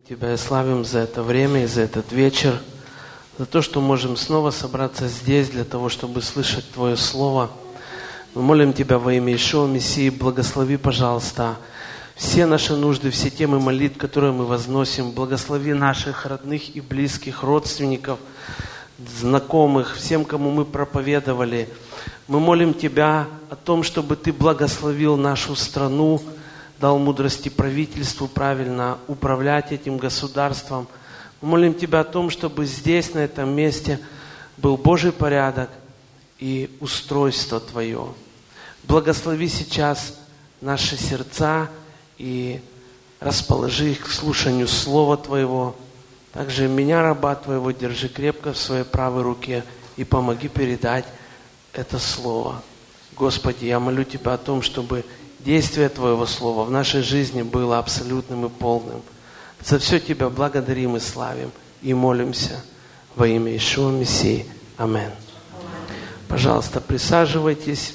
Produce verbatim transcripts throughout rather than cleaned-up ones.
Тебя и славим за это время и за этот вечер, за то, что можем снова собраться здесь для того, чтобы слышать Твое Слово. Мы молим Тебя во имя Иешуа Мессии, благослови, пожалуйста, все наши нужды, все темы молитв, которые мы возносим. Благослови наших родных и близких, родственников, знакомых, всем, кому мы проповедовали. Мы молим Тебя о том, чтобы Ты благословил нашу страну, дал мудрости правительству правильно управлять этим государством. Мы молим Тебя о том, чтобы здесь, на этом месте, был Божий порядок и устройство Твое. Благослови сейчас наши сердца и расположи их к слушанию Слова Твоего. Также меня, раба Твоего, держи крепко в своей правой руке и помоги передать это Слово. Господи, я молю Тебя о том, чтобы действие Твоего Слова в нашей жизни было абсолютным и полным. За все Тебя благодарим и славим и молимся во имя Иешуа Мессии. Аминь. Пожалуйста, присаживайтесь.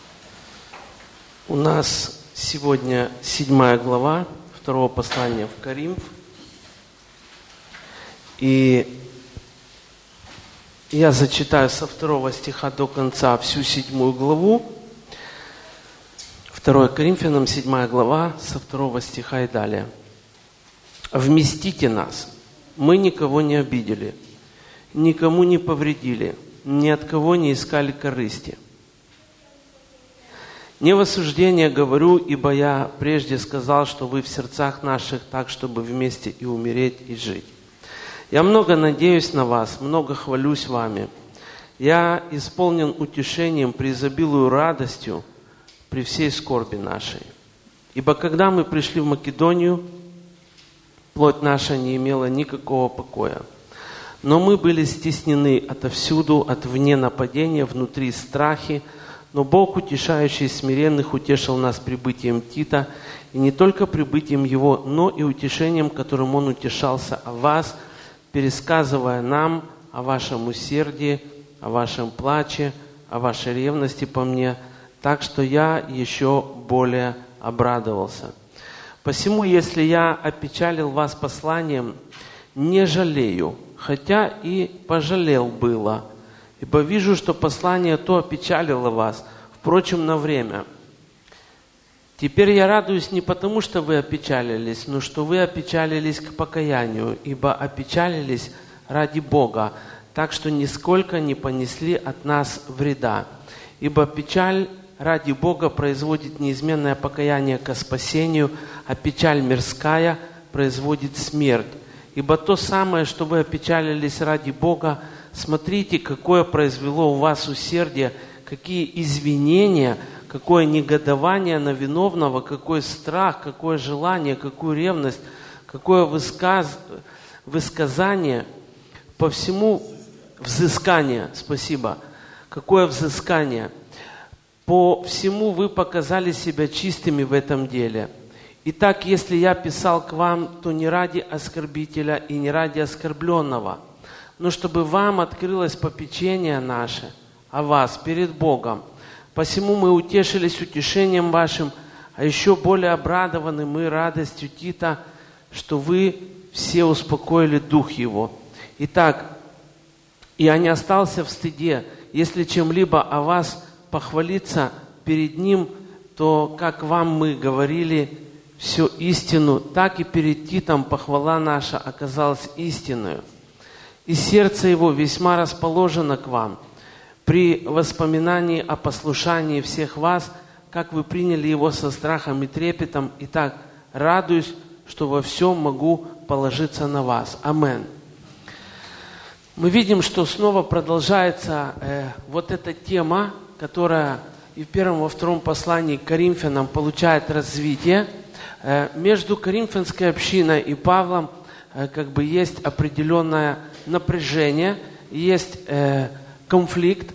У нас сегодня седьмая глава второго послания в Коринф. И я зачитаю со второго стиха до конца всю седьмую главу. второе Коринфянам, седьмая глава, со второго стиха и далее. «Вместите нас. Мы никого не обидели, никому не повредили, ни от кого не искали корысти. Не в осуждение говорю, ибо я прежде сказал, что вы в сердцах наших так, чтобы вместе и умереть, и жить. Я много надеюсь на вас, много хвалюсь вами. Я исполнен утешением, преизобилую радостью при всей скорби нашей. Ибо когда мы пришли в Македонию, плоть наша не имела никакого покоя. Но мы были стеснены отовсюду, от вне нападения, внутри страхи. Но Бог, утешающий смиренных, утешил нас прибытием Тита, и не только прибытием его, но и утешением, которым он утешался о вас, пересказывая нам о вашем усердии, о вашем плаче, о вашей ревности по мне, так что я еще более обрадовался. Посему, если я опечалил вас посланием, не жалею, хотя и пожалел было, ибо вижу, что послание то опечалило вас, впрочем, на время. Теперь я радуюсь не потому, что вы опечалились, но что вы опечалились к покаянию, ибо опечалились ради Бога, так что нисколько не понесли от нас вреда. Ибо печаль ради Бога производит неизменное покаяние ко спасению, а печаль мирская производит смерть. Ибо то самое, что вы опечалились ради Бога, смотрите, какое произвело у вас усердие, какие извинения, какое негодование на виновного, какой страх, какое желание, какую ревность, какое высказ... высказание, по всему взыскание, спасибо, какое взыскание. По всему вы показали себя чистыми в этом деле. Итак, если я писал к вам, то не ради оскорбителя и не ради оскорбленного, но чтобы вам открылось попечение наше о вас перед Богом. Посему мы утешились утешением вашим, а еще более обрадованы мы радостью Тита, что вы все успокоили дух его. Итак, я не остался в стыде, если чем-либо о вас похвалиться перед ним, то, как вам мы говорили всю истину, так и перед Титом похвала наша оказалась истинною. И сердце его весьма расположено к вам. При воспоминании о послушании всех вас, как вы приняли его со страхом и трепетом, и так радуюсь, что во всем могу положиться на вас. Аминь. Мы видим, что снова продолжается э, вот эта тема, которая и в первом, и во втором послании к Коринфянам получает развитие. Э, между Коринфянской общиной и Павлом э, как бы есть определенное напряжение, есть э, конфликт.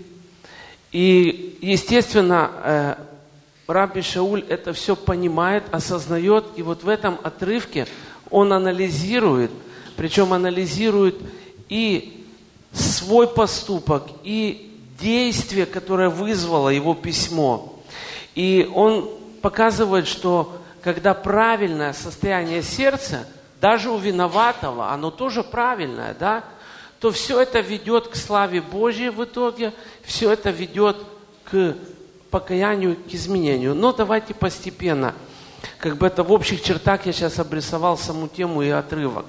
И, естественно, э, Рабби Шауль это все понимает, осознает, и вот в этом отрывке он анализирует, причем анализирует и свой поступок, и действие, которое вызвало его письмо. И он показывает, что когда правильное состояние сердца, даже у виноватого, оно тоже правильное, да, то все это ведет к славе Божьей в итоге, все это ведет к покаянию, к изменению. Но давайте постепенно. Как бы это в общих чертах я сейчас обрисовал саму тему и отрывок.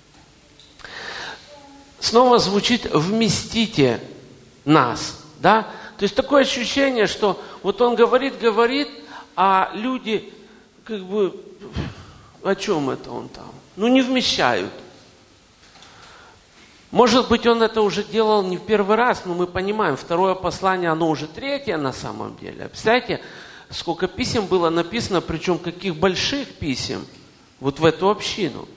Снова звучит «вместите нас». Да? То есть такое ощущение, что вот он говорит, говорит, а люди как бы о чем это он там? Ну не вмещают. Может быть, он это уже делал не в первый раз, но мы понимаем, второе послание, оно уже третье на самом деле. Представляете, сколько писем было написано, причем каких больших писем, вот в эту общину.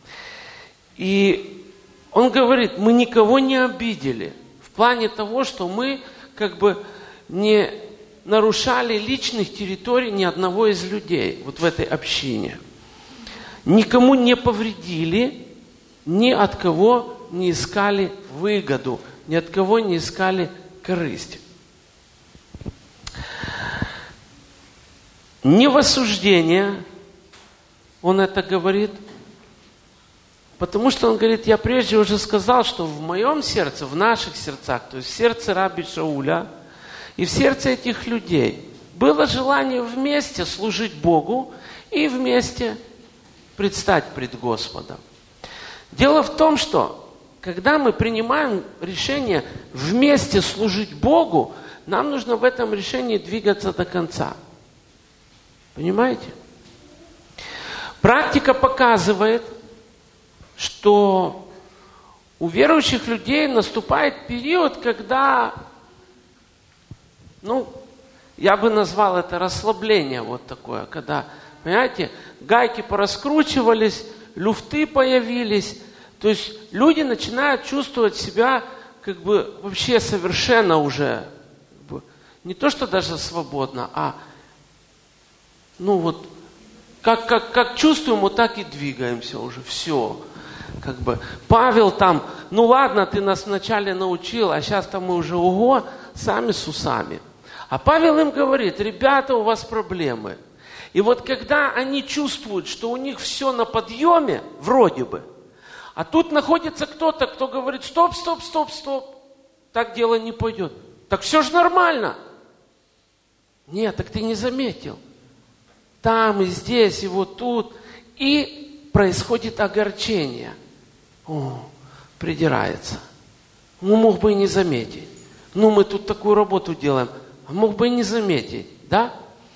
И он говорит, мы никого не обидели, в плане того, что мы как бы не нарушали личных территорий ни одного из людей, вот в этой общине. Никому не повредили, ни от кого не искали выгоду, ни от кого не искали корысть. Не в осуждение он это говорит, потому что он говорит, я прежде уже сказал, что в моем сердце, в наших сердцах, то есть в сердце раби Шауля и в сердце этих людей было желание вместе служить Богу и вместе предстать пред Господом. Дело в том, что когда мы принимаем решение вместе служить Богу, нам нужно в этом решении двигаться до конца. Понимаете? Практика показывает, что у верующих людей наступает период, когда, ну, я бы назвал это расслабление вот такое, когда, понимаете, гайки пораскручивались, люфты появились, то есть люди начинают чувствовать себя как бы вообще совершенно уже, как бы, не то что даже свободно, а ну вот, как, как, как чувствуем, вот так и двигаемся уже, все. Как бы, Павел там, ну ладно, ты нас вначале научил, а сейчас-то мы уже, ого, сами с усами. А Павел им говорит, ребята, у вас проблемы. И вот когда они чувствуют, что у них все на подъеме, вроде бы, а тут находится кто-то, кто говорит, стоп, стоп, стоп, стоп, так дело не пойдет. Так все же нормально. Нет, так ты не заметил. Там и здесь, и вот тут. И происходит огорчение. О, придирается. Ну, мог бы и не заметить. Ну, мы тут такую работу делаем. А мог бы и не заметить, да?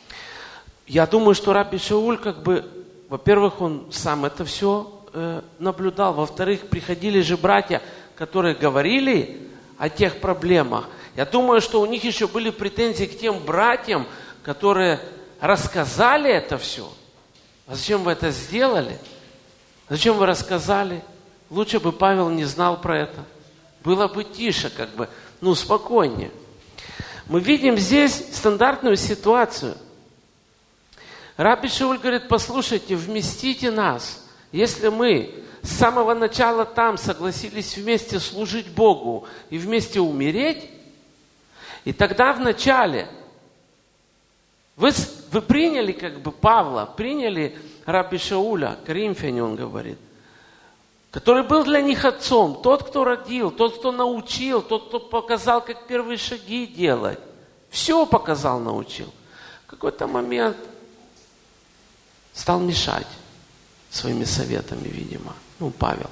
Я думаю, что раби Шауль, как бы, во-первых, он сам это все э, наблюдал. Во-вторых, приходили же братья, которые говорили о тех проблемах. Я думаю, что у них еще были претензии к тем братьям, которые рассказали это все. А зачем вы это сделали? Зачем вы рассказали? Лучше бы Павел не знал про это. Было бы тише, как бы, ну, спокойнее. Мы видим здесь стандартную ситуацию. Раби Шауль говорит, послушайте, вместите нас. Если мы с самого начала там согласились вместе служить Богу и вместе умереть, и тогда в начале вы, вы приняли как бы Павла, приняли раби Шауля, Коринфяне он говорит, который был для них отцом, тот, кто родил, тот, кто научил, тот, кто показал, как первые шаги делать. Все показал, научил. В какой-то момент стал мешать своими советами, видимо. Ну, Павел.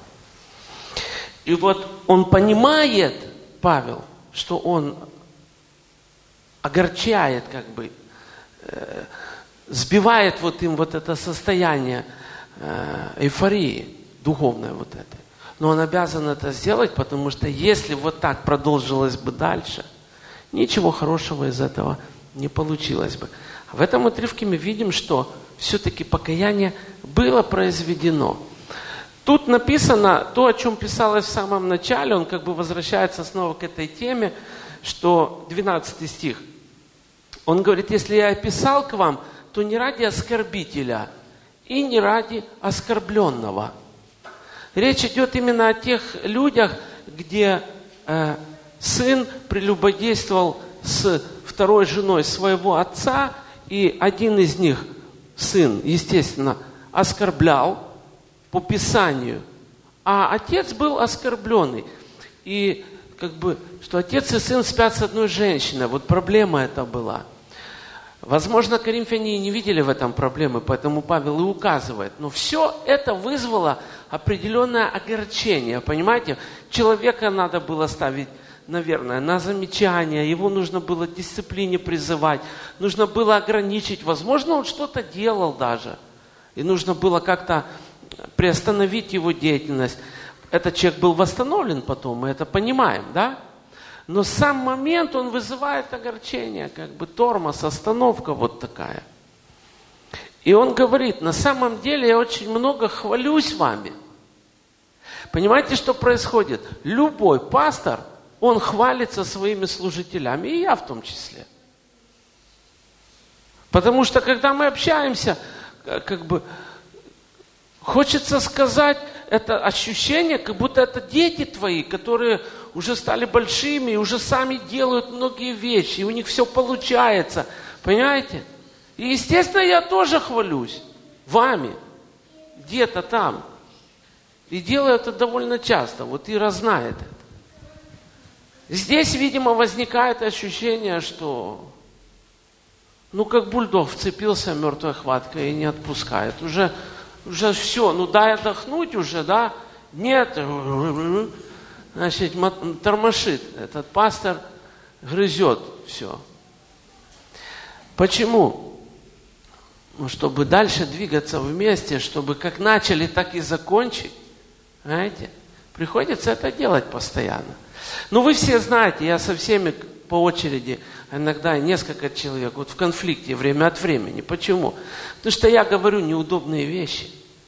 И вот он понимает, Павел, что он огорчает, как бы, э, сбивает вот им вот это состояние э, эйфории духовной вот этой. Но он обязан это сделать, потому что если вот так продолжилось бы дальше, ничего хорошего из этого не получилось бы. В этом отрывке мы видим, что все-таки покаяние было произведено. Тут написано то, о чем писалось в самом начале, он как бы возвращается снова к этой теме, что двенадцатый стих. Он говорит, если я описал к вам, то не ради оскорбителя и не ради оскорбленного. Речь идет именно о тех людях, где э, сын прелюбодействовал с второй женой своего отца, и один из них, сын, естественно, оскорблял по Писанию. А отец был оскорбленный. И как бы, что отец и сын спят с одной женщиной. Вот проблема эта была. Возможно, коринфяне и не видели в этом проблемы, поэтому Павел и указывает. Но все это вызвало определенное огорчение. Понимаете, человека надо было ставить, наверное, на замечание, его нужно было к дисциплине призывать, нужно было ограничить. Возможно, он что-то делал даже. И нужно было как-то приостановить его деятельность. Этот человек был восстановлен потом, мы это понимаем, да? Но сам момент, он вызывает огорчение, как бы тормоз, остановка вот такая. И он говорит, на самом деле я очень много хвалюсь вами. Понимаете, что происходит? Любой пастор, он хвалится своими служителями, и я в том числе. Потому что, когда мы общаемся, как бы, хочется сказать, это ощущение, как будто это дети твои, которые уже стали большими и уже сами делают многие вещи, и у них все получается. Понимаете? И, естественно, я тоже хвалюсь вами, где-то там. И делаю это довольно часто. Вот Ира знает это. Здесь, видимо, возникает ощущение, что ну, как бульдог вцепился мертвой хваткой и не отпускает. Уже Уже все, ну дай отдохнуть уже, да? Нет, значит, тормошит. Этот пастор грызет все. Почему? Ну, чтобы дальше двигаться вместе, чтобы как начали, так и закончить. Знаете? Приходится это делать постоянно. Ну, вы все знаете, я со всеми по очереди, иногда несколько человек, вот в конфликте время от времени. Почему? Потому что я говорю неудобные вещи.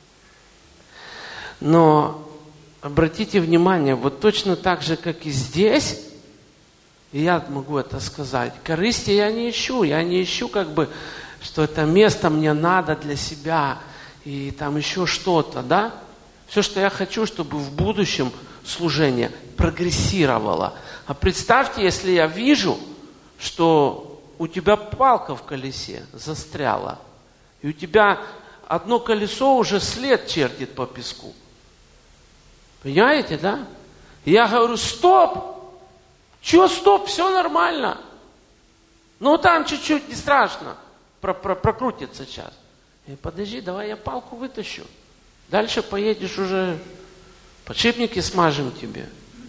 Но обратите внимание, вот точно так же, как и здесь, и я могу это сказать, корысти я не ищу, я не ищу как бы, что это место мне надо для себя, и там еще что-то, да? Все, что я хочу, чтобы в будущем служение прогрессировало. А представьте, если я вижу, что у тебя палка в колесе застряла, и у тебя одно колесо уже след чертит по песку. Понимаете, да? И я говорю, стоп! Чего стоп? Все нормально. Ну, там чуть-чуть не страшно. Про- про- прокрутится сейчас. И подожди, давай я палку вытащу. Дальше поедешь уже, подшипники смажем тебе.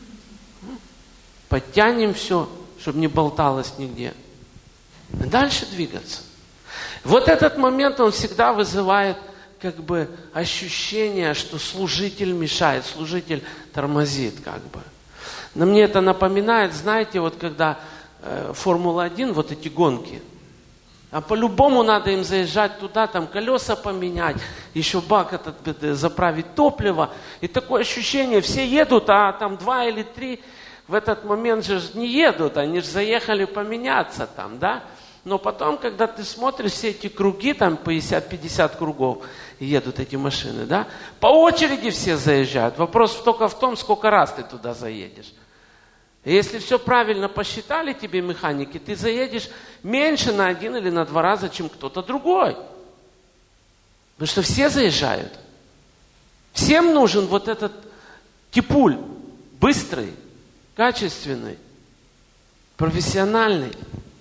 Подтянем все, чтобы не болталось нигде. И дальше двигаться. Вот этот момент, он всегда вызывает как бы ощущение, что служитель мешает, служитель тормозит как бы. Но мне это напоминает, знаете, вот когда э, Формула один, вот эти гонки, а по-любому надо им заезжать туда, там колеса поменять, еще бак этот заправить топливо. И такое ощущение, все едут, а там два или три в этот момент же не едут, они же заехали поменяться там, да? Но потом, когда ты смотришь все эти круги, там пятьдесят-пятьдесят кругов едут эти машины, да? По очереди все заезжают. Вопрос только в том, сколько раз ты туда заедешь. И если все правильно посчитали тебе механики, ты заедешь меньше на один или на два раза, чем кто-то другой. Потому что все заезжают. Всем нужен вот этот типуль, быстрый, качественный, профессиональный.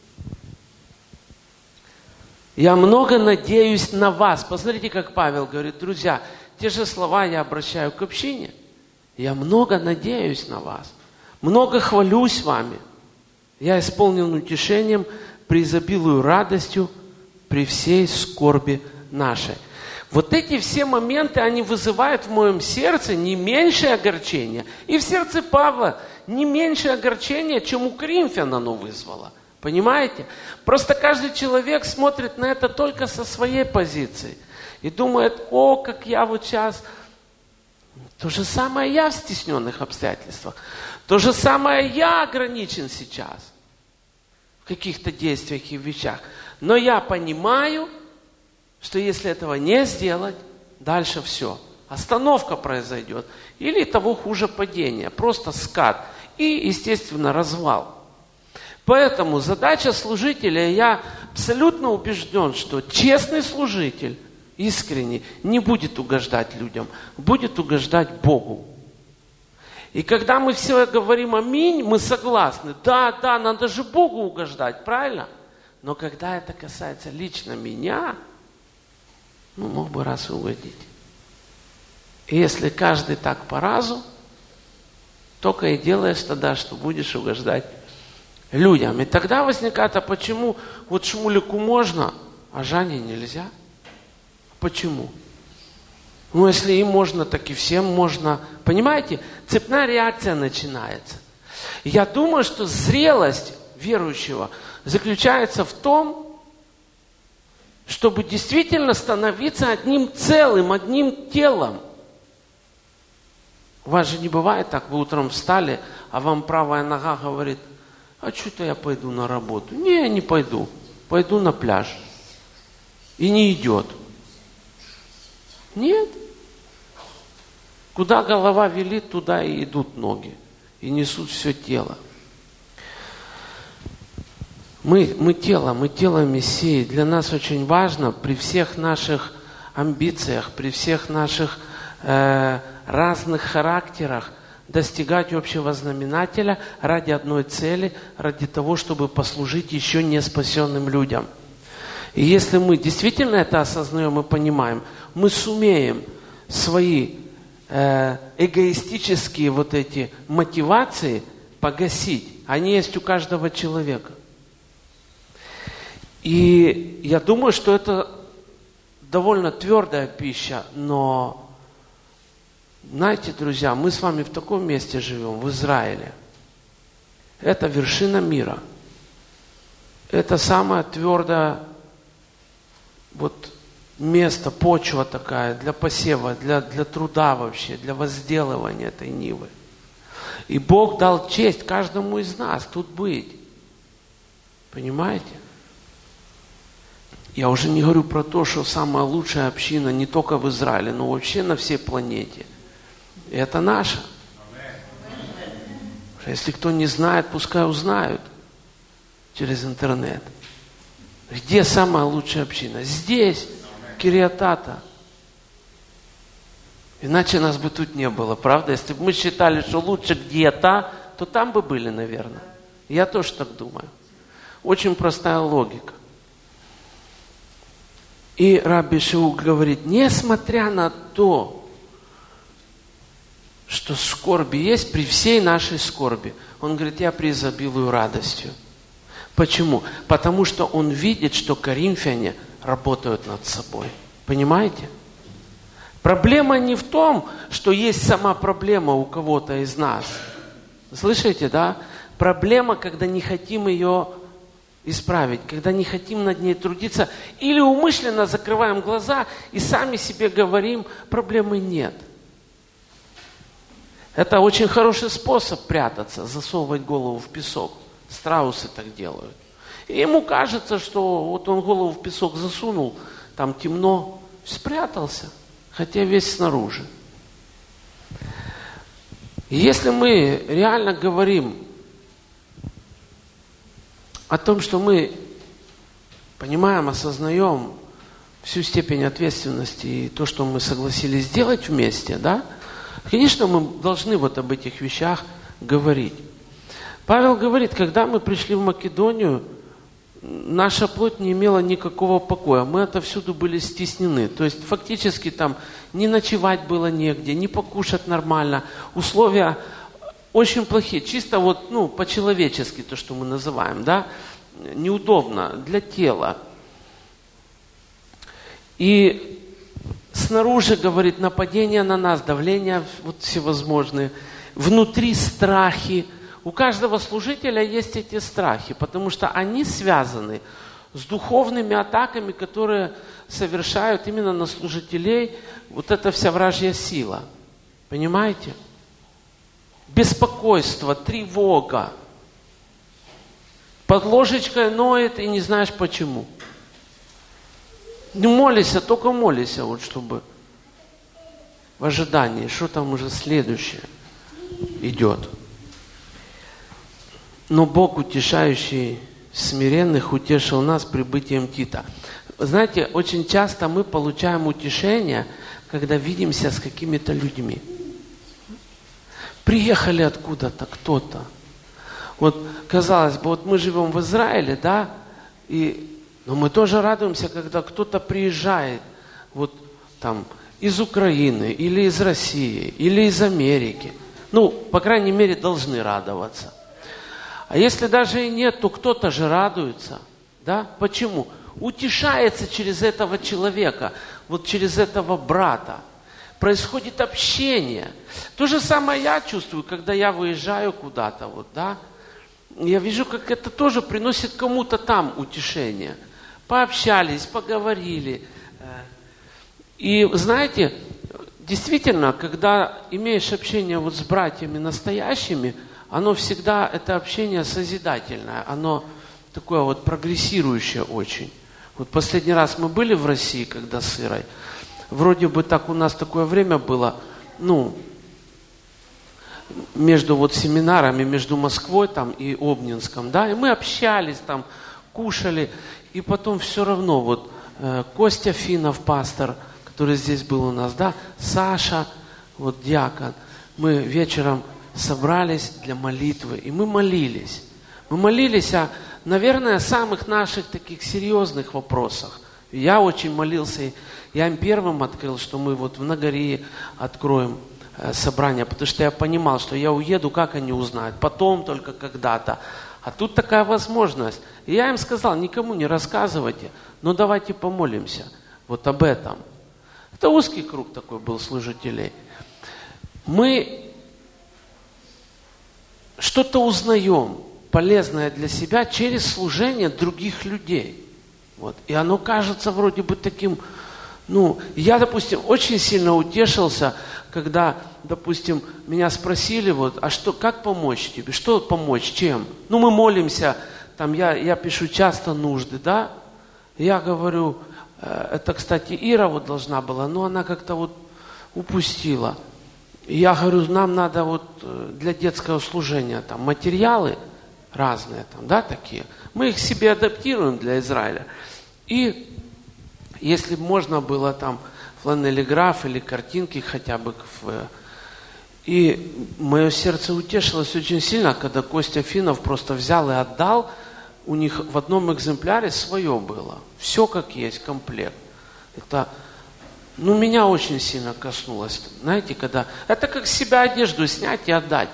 Я много надеюсь на вас. Посмотрите, как Павел говорит, друзья, те же слова я обращаю к общине. Я много надеюсь на вас. Много хвалюсь вами. Я исполнен утешением, преизобилую радостью при всей скорби нашей. Вот эти все моменты, они вызывают в моем сердце не меньшее огорчение. И в сердце Павла не меньшее огорчение, чем у коринфян оно вызвало. Понимаете? Просто каждый человек смотрит на это только со своей позиции. И думает, о, как я вот сейчас... То же самое я в стесненных обстоятельствах. То же самое я ограничен сейчас в каких-то действиях и вещах. Но я понимаю, что если этого не сделать, дальше все. Остановка произойдет. Или того хуже падение. Просто скат. И, естественно, развал. Поэтому задача служителя, я абсолютно убежден, что честный служитель искренний, не будет угождать людям, будет угождать Богу. И когда мы все говорим аминь, мы согласны. Да, да, надо же Богу угождать, правильно? Но когда это касается лично меня, ну, мог бы раз угодить. И если каждый так по разу, только и делаешь тогда, что будешь угождать людям. И тогда возникает, а почему вот Шмулику можно, а Жане нельзя? Почему? Ну, если им можно, так и всем можно. Понимаете? Цепная реакция начинается. Я думаю, что зрелость верующего заключается в том, чтобы действительно становиться одним целым, одним телом. У вас же не бывает так, вы утром встали, а вам правая нога говорит, а что-то я пойду на работу. Не, не пойду. Пойду на пляж. И не идет. Нет. Куда голова велит, туда и идут ноги. И несут все тело. Мы, мы тело, мы тело Мессии. Для нас очень важно при всех наших амбициях, при всех наших э, разных характерах достигать общего знаменателя ради одной цели, ради того, чтобы послужить еще не спасенным людям. И если мы действительно это осознаем и понимаем, мы сумеем свои э, эгоистические вот эти мотивации погасить. Они есть у каждого человека. И я думаю, что это довольно твердая пища, но, знаете, друзья, мы с вами в таком месте живем, в Израиле. Это вершина мира. Это самое твердое вот место, почва такая для посева, для, для труда вообще, для возделывания этой нивы. И Бог дал честь каждому из нас тут быть. Понимаете? Я уже не говорю про то, что самая лучшая община не только в Израиле, но вообще на всей планете. И это наша. Если кто не знает, пускай узнают через интернет. Где самая лучшая община? Здесь, Кириат-Ата. Иначе нас бы тут не было, правда? Если бы мы считали, что лучше где-то, то там бы были, наверное. Я тоже так думаю. Очень простая логика. И Рабби Шаук говорит, несмотря на то, что скорби есть, при всей нашей скорби, он говорит, я преизобилую радостью. Почему? Потому что он видит, что коринфяне работают над собой. Понимаете? Проблема не в том, что есть сама проблема у кого-то из нас. Слышите, да? Проблема, когда не хотим ее исправить, когда не хотим над ней трудиться, или умышленно закрываем глаза и сами себе говорим, проблемы нет. Это очень хороший способ прятаться, засовывать голову в песок. Страусы так делают. И ему кажется, что вот он голову в песок засунул, там темно, спрятался, хотя весь снаружи. И если мы реально говорим о том, что мы понимаем, осознаем всю степень ответственности и то, что мы согласились сделать вместе, да, конечно, мы должны вот об этих вещах говорить. Павел говорит, когда мы пришли в Македонию, наша плоть не имела никакого покоя. Мы отовсюду были стеснены. То есть фактически там не ночевать было негде, не покушать нормально. Условия очень плохие. Чисто вот, ну, по-человечески то, что мы называем, да, неудобно для тела. И снаружи, говорит, нападение на нас, давления вот всевозможные. Внутри страхи. У каждого служителя есть эти страхи, потому что они связаны с духовными атаками, которые совершают именно на служителей вот эта вся вражья сила. Понимаете? Беспокойство, тревога. Под ложечкой ноет и не знаешь почему. Не молися, только молися, вот чтобы в ожидании, что там уже следующее идет. Но Бог, утешающий смиренных, утешил нас прибытием Тита. Знаете, очень часто мы получаем утешение, когда видимся с какими-то людьми. Приехали откуда-то кто-то. Вот, казалось бы, вот мы живем в Израиле, да, и, но мы тоже радуемся, когда кто-то приезжает, вот там, из Украины, или из России, или из Америки. Ну, по крайней мере, должны радоваться. А если даже и нет, то кто-то же радуется, да? Почему? Утешается через этого человека, вот через этого брата. Происходит общение. То же самое я чувствую, когда я выезжаю куда-то, вот, да? Я вижу, как это тоже приносит кому-то там утешение. Пообщались, поговорили. И знаете, действительно, когда имеешь общение вот с братьями настоящими, оно всегда, это общение созидательное, оно такое вот прогрессирующее очень. Вот последний раз мы были в России, когда с Ирой, вроде бы так у нас такое время было, ну, между вот семинарами, между Москвой там и Обнинском, да, и мы общались там, кушали, и потом все равно вот э, Костя Финов, пастор, который здесь был у нас, да, Саша, вот диакон, мы вечером собрались для молитвы, и мы молились. Мы молились о, наверное, самых наших таких серьезных вопросах. Я очень молился, я им первым открыл, что мы вот в Нагории откроем э, собрание, потому что я понимал, что я уеду, как они узнают, потом только когда-то. А тут такая возможность. И я им сказал, никому не рассказывайте, но давайте помолимся вот об этом. Это узкий круг такой был служителей. Мы что-то узнаем, полезное для себя, через служение других людей. Вот. И оно кажется вроде бы таким, ну, я, допустим, очень сильно утешился, когда, допустим, меня спросили, вот, а что, как помочь тебе, что помочь, чем? Ну, мы молимся, там, я, я пишу часто нужды, да, я говорю, это, кстати, Ира вот должна была, но она как-то вот упустила. И я говорю, нам надо вот для детского служения там материалы разные, там, да, такие. Мы их себе адаптируем для Израиля. И если бы можно было там фланелеграф или картинки хотя бы. И мое сердце утешилось очень сильно, когда Костя Финов просто взял и отдал. У них в одном экземпляре свое было. Все как есть, комплект. Это, ну, меня очень сильно коснулось. Знаете, когда... Это как с себя одежду снять и отдать.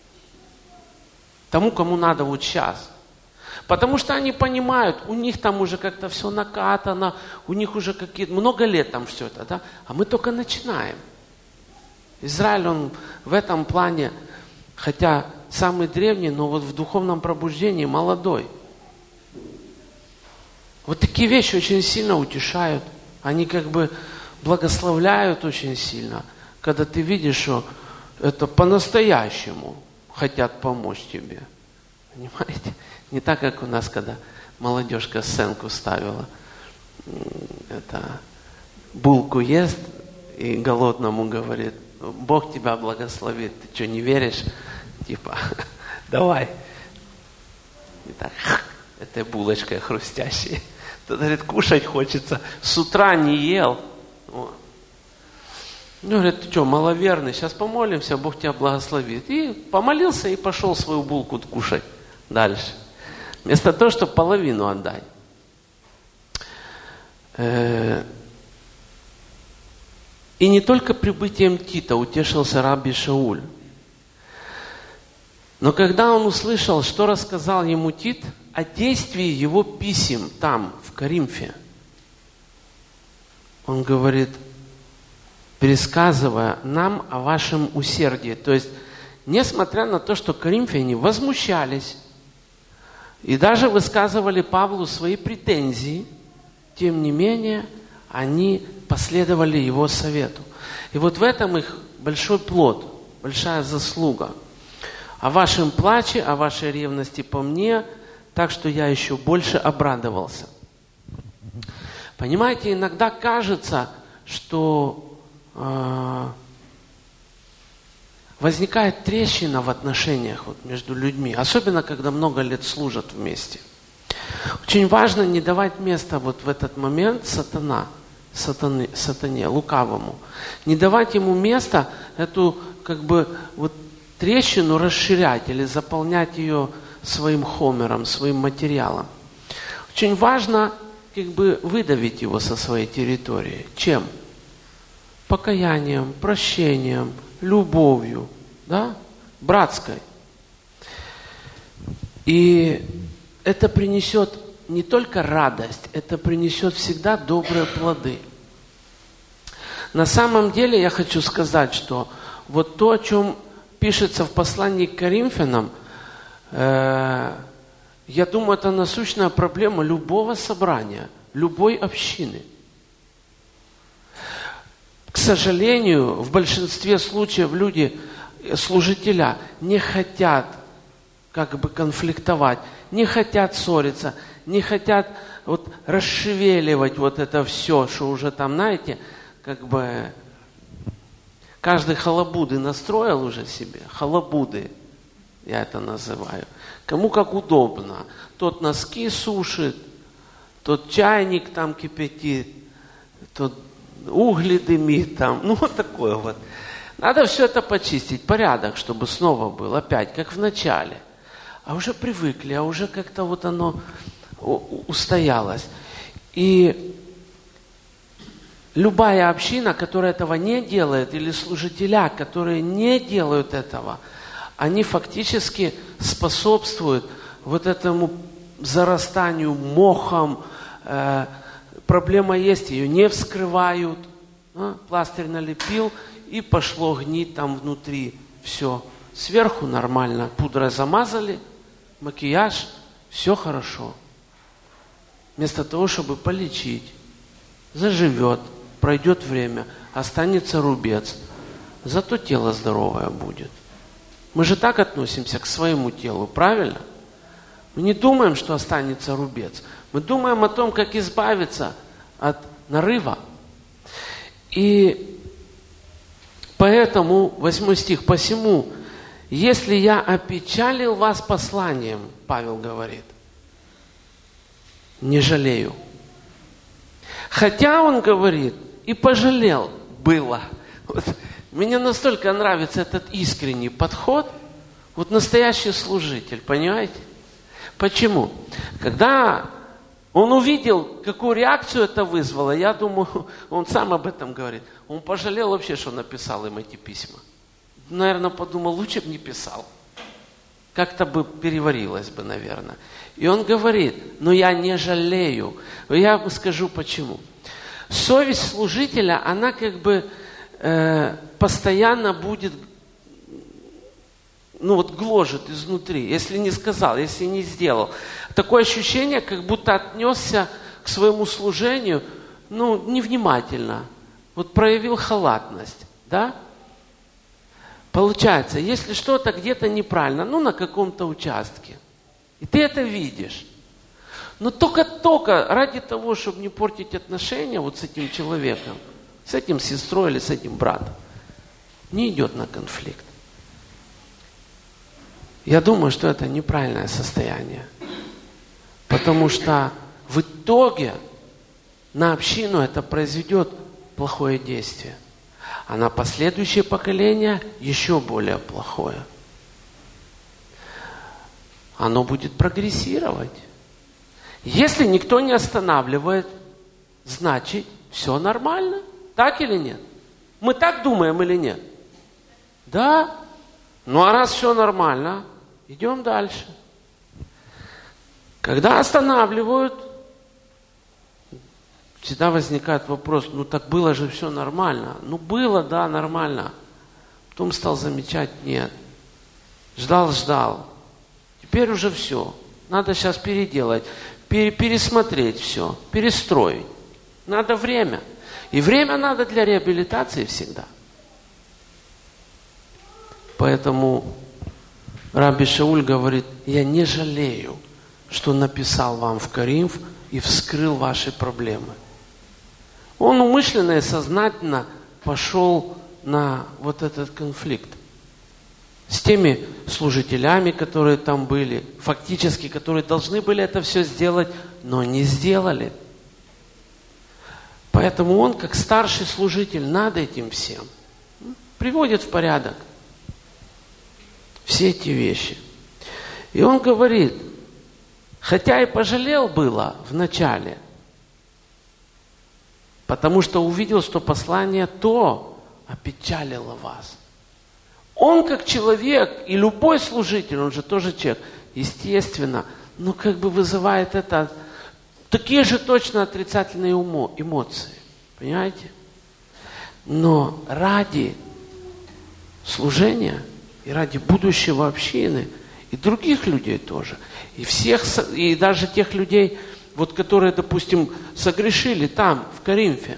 Тому, кому надо вот сейчас. Потому что они понимают, у них там уже как-то все накатано, у них уже какие-то... Много лет там все это, да? А мы только начинаем. Израиль, он в этом плане, хотя самый древний, но вот в духовном пробуждении молодой. Вот такие вещи очень сильно утешают. Они как бы благословляют очень сильно, когда ты видишь, что это по-настоящему хотят помочь тебе. Понимаете? Не так, как у нас, когда молодежка сценку ставила. Это булку ест и голодному говорит, Бог тебя благословит. Ты что, не веришь? Типа, давай. И так, этой булочкой хрустящей. Тот говорит, кушать хочется. С утра не ел. Вот. Ну, говорит, ты что, маловерный, сейчас помолимся, Бог тебя благословит. И помолился и пошел свою булку кушать дальше. Вместо того, чтобы половину отдать. И не только прибытием Тита утешился раби Шауль. Но когда он услышал, что рассказал ему Тит о действии его писем там, в Коринфе, он говорит, пересказывая нам о вашем усердии. То есть, несмотря на то, что коринфяне возмущались и даже высказывали Павлу свои претензии, тем не менее, они последовали его совету. И вот в этом их большой плод, большая заслуга. О вашем плаче, о вашей ревности по мне, так что я еще больше обрадовался. Понимаете, иногда кажется, что э, возникает трещина в отношениях вот, между людьми, особенно когда много лет служат вместе. Очень важно не давать места вот в этот момент сатана, сатаны, сатане, лукавому. Не давать ему места, эту как бы вот трещину расширять или заполнять ее своим хомером, своим материалом. Очень важно как бы выдавить его со своей территории. Чем? Покаянием, прощением, любовью, да? Братской. И это принесет не только радость, это принесет всегда добрые плоды. На самом деле я хочу сказать, что вот то, о чем пишется в послании к Коринфянам, э, я думаю, это насущная проблема любого собрания, любой общины. К сожалению, в большинстве случаев люди, служителя, не хотят как бы конфликтовать, не хотят ссориться, не хотят вот расшевеливать вот это все, что уже там, знаете, как бы каждый халабуды настроил уже себе, халабуды, я это называю, кому как удобно. Тот носки сушит, тот чайник там кипятит, тот угли дымит там, ну вот такое вот. Надо все это почистить, порядок, чтобы снова был, опять, как в начале. А уже привыкли, а уже как-то вот оно устоялось. И любая община, которая этого не делает, или служителя, которые не делают этого, они фактически способствуют вот этому зарастанию мохом. Э, проблема есть, ее не вскрывают. А, пластырь налепил, и пошло гнить там внутри. Все. Сверху нормально. Пудрой замазали, макияж, все хорошо. Вместо того, чтобы полечить, заживет, пройдет время, останется рубец. Зато тело здоровое будет. Мы же так относимся к своему телу, правильно? Мы не думаем, что останется рубец. Мы думаем о том, как избавиться от нарыва. И поэтому, восьмой стих, «Посему, если я опечалил вас посланием, Павел говорит, не жалею». Хотя он говорит, и пожалел было. Вот. Мне настолько нравится этот искренний подход, вот настоящий служитель, понимаете? Почему? Когда он увидел, какую реакцию это вызвало, я думаю, он сам об этом говорит. Он пожалел вообще, что написал им эти письма. Наверное, подумал, лучше бы не писал. Как-то бы переварилось бы, наверное. И он говорит, но я не жалею. Я вам скажу почему. Совесть служителя, она как бы э, постоянно будет, ну вот гложет изнутри, если не сказал, если не сделал. Такое ощущение, как будто отнесся к своему служению, ну, невнимательно. Вот проявил халатность, да? Получается, если что-то где-то неправильно, ну, на каком-то участке, и ты это видишь, но только-только ради того, чтобы не портить отношения вот с этим человеком, с этим сестрой или с этим братом, не идет на конфликт. Я думаю, что это неправильное состояние. Потому что в итоге на общину это произведет плохое действие. А на последующее поколение еще более плохое. Оно будет прогрессировать. Если никто не останавливает, значит, все нормально. Так или нет? Мы так думаем или нет? Да. Ну а раз все нормально, идем дальше. Когда останавливают, всегда возникает вопрос, ну так было же все нормально. Ну было, да, нормально. Потом стал замечать, нет. Ждал, ждал. Теперь уже все. Надо сейчас переделать, пере- пересмотреть все, перестроить. Надо время. И время надо для реабилитации всегда. Поэтому Раби Шауль говорит, я не жалею, что написал вам в Коринф и вскрыл ваши проблемы. Он умышленно и сознательно пошел на вот этот конфликт. с теми служителями, которые там были, фактически, которые должны были это все сделать, но не сделали. Поэтому он, как старший служитель над этим всем, приводит в порядок все эти вещи. И он говорит, хотя и пожалел было вначале, потому что увидел, что послание то опечалило вас. Он как человек, и любой служитель, он же тоже человек, естественно, ну как бы вызывает это такие же точно отрицательные умо, эмоции. Понимаете? Но ради служения и ради будущего общины и других людей тоже, и всех, и даже тех людей, вот которые, допустим, согрешили там, в Коринфе,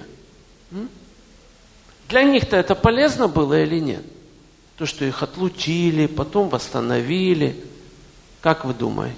для них-то это полезно было или нет? То, что их отлучили, потом восстановили. Как вы думаете?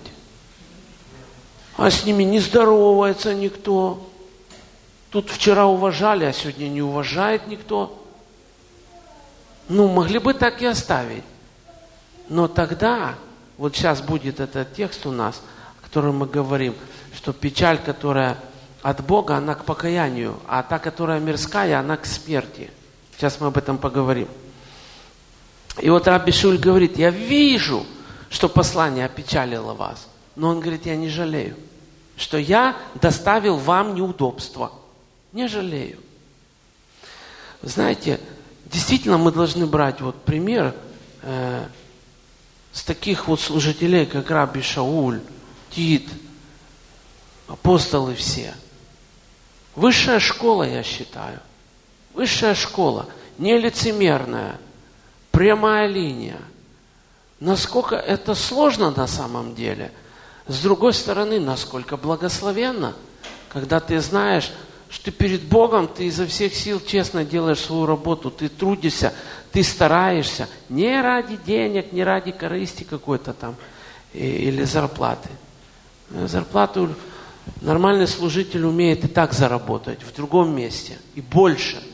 А с ними не здоровается никто. Тут вчера уважали, а сегодня не уважает никто. Ну, могли бы так и оставить. Но тогда, вот сейчас будет этот текст у нас, о котором мы говорим, что печаль, которая от Бога, она к покаянию, а та, которая мирская, она к смерти. Сейчас мы об этом поговорим. И вот Рабби Шауль говорит, я вижу, что послание опечалило вас. Но он говорит, я не жалею, что я доставил вам неудобства. Не жалею. Знаете, действительно мы должны брать вот пример э, с таких вот служителей, как Рабби Шауль, Тит, апостолы все. Высшая школа, я считаю. Высшая школа, не лицемерная, прямая линия. Насколько это сложно на самом деле. С другой стороны, насколько благословенно, когда ты знаешь, что ты перед Богом, ты изо всех сил честно делаешь свою работу, ты трудишься, ты стараешься, не ради денег, не ради корысти какой-то там или зарплаты. Зарплату нормальный служитель умеет и так заработать в другом месте, и больше.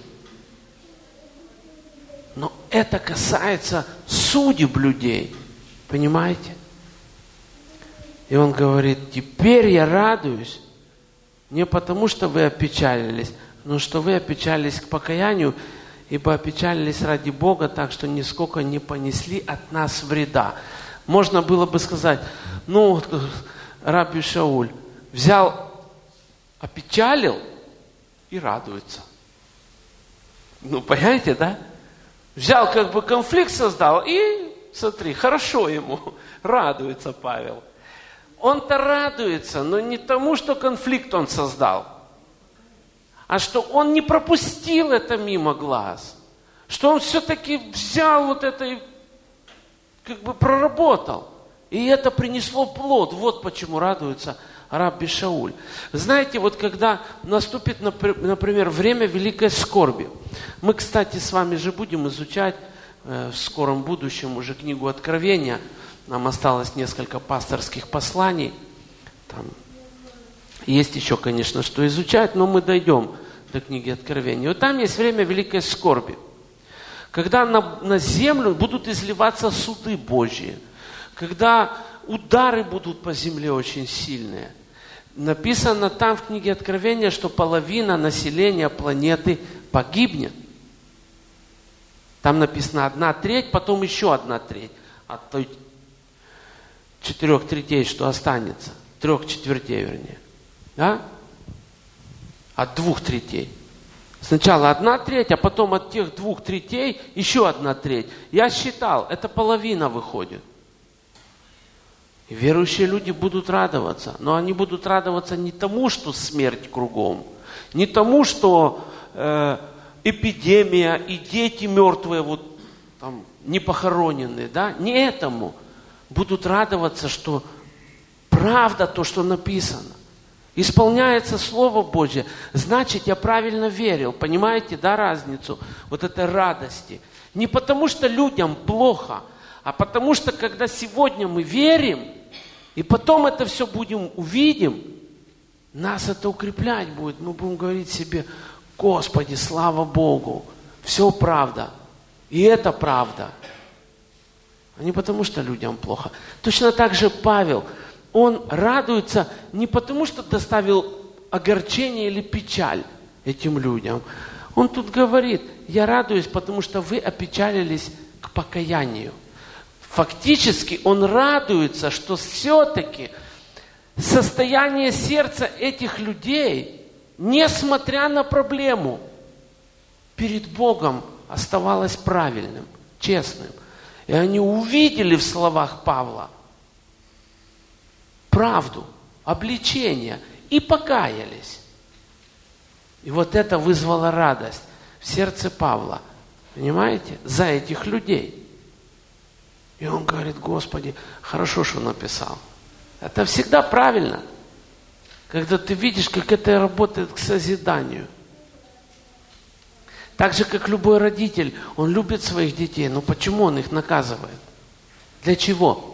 Но это касается судеб людей. Понимаете? И он говорит, теперь я радуюсь, не потому, что вы опечалились, но что вы опечалились к покаянию, ибо опечалились ради Бога, так что нисколько не понесли от нас вреда. Можно было бы сказать, ну, Рабби Шауль взял, опечалил и радуется. Ну, понимаете, да? Взял, как бы конфликт создал, и, смотри, хорошо ему, радуется Павел. Он-то радуется, но не тому, что конфликт он создал, а что он не пропустил это мимо глаз, что он все-таки взял вот это и как бы проработал. И это принесло плод. Вот почему радуется Рабби Шауль. Знаете, вот когда наступит, например, время великой скорби. Мы, кстати, с вами же будем изучать в скором будущем уже книгу Откровения. Нам осталось несколько пасторских посланий. Там есть еще, конечно, что изучать, но мы дойдем до книги Откровения. Вот там есть время великой скорби. Когда на, на землю будут изливаться суды Божьи. Когда удары будут по земле очень сильные. Написано там в книге Откровения, что половина населения планеты погибнет. Там написано одна треть, потом еще одна треть. От той четырех третей, что останется. Трех четвертей, вернее. Да? От двух третей. Сначала одна треть, а потом от тех двух третей еще одна треть. Я считал, это половина выходит. И верующие люди будут радоваться. Но они будут радоваться не тому, что смерть кругом. Не тому, что э, эпидемия и дети мертвые, вот там, не похороненные. Да? Не этому. Будут радоваться, что правда то, что написано. Исполняется Слово Божье. Значит, я правильно верил. Понимаете, да, разницу вот этой радости? Не потому, что людям плохо, а потому, что когда сегодня мы верим, и потом это все будем увидим, нас это укреплять будет. Мы будем говорить себе, Господи, слава Богу, все правда. И это правда. а не потому, что людям плохо. Точно так же Павел, он радуется не потому, что доставил огорчение или печаль этим людям. Он тут говорит, я радуюсь, потому что вы опечалились к покаянию. Фактически он радуется, что все-таки состояние сердца этих людей, несмотря на проблему, перед Богом оставалось правильным, честным. И они увидели в словах Павла правду, обличение и покаялись. И вот это вызвало радость в сердце Павла, понимаете, за этих людей. И он говорит, Господи, хорошо, что написал. Это всегда правильно, когда ты видишь, как это работает к созиданию. Так же, как любой родитель, он любит своих детей, но почему он их наказывает? Для чего?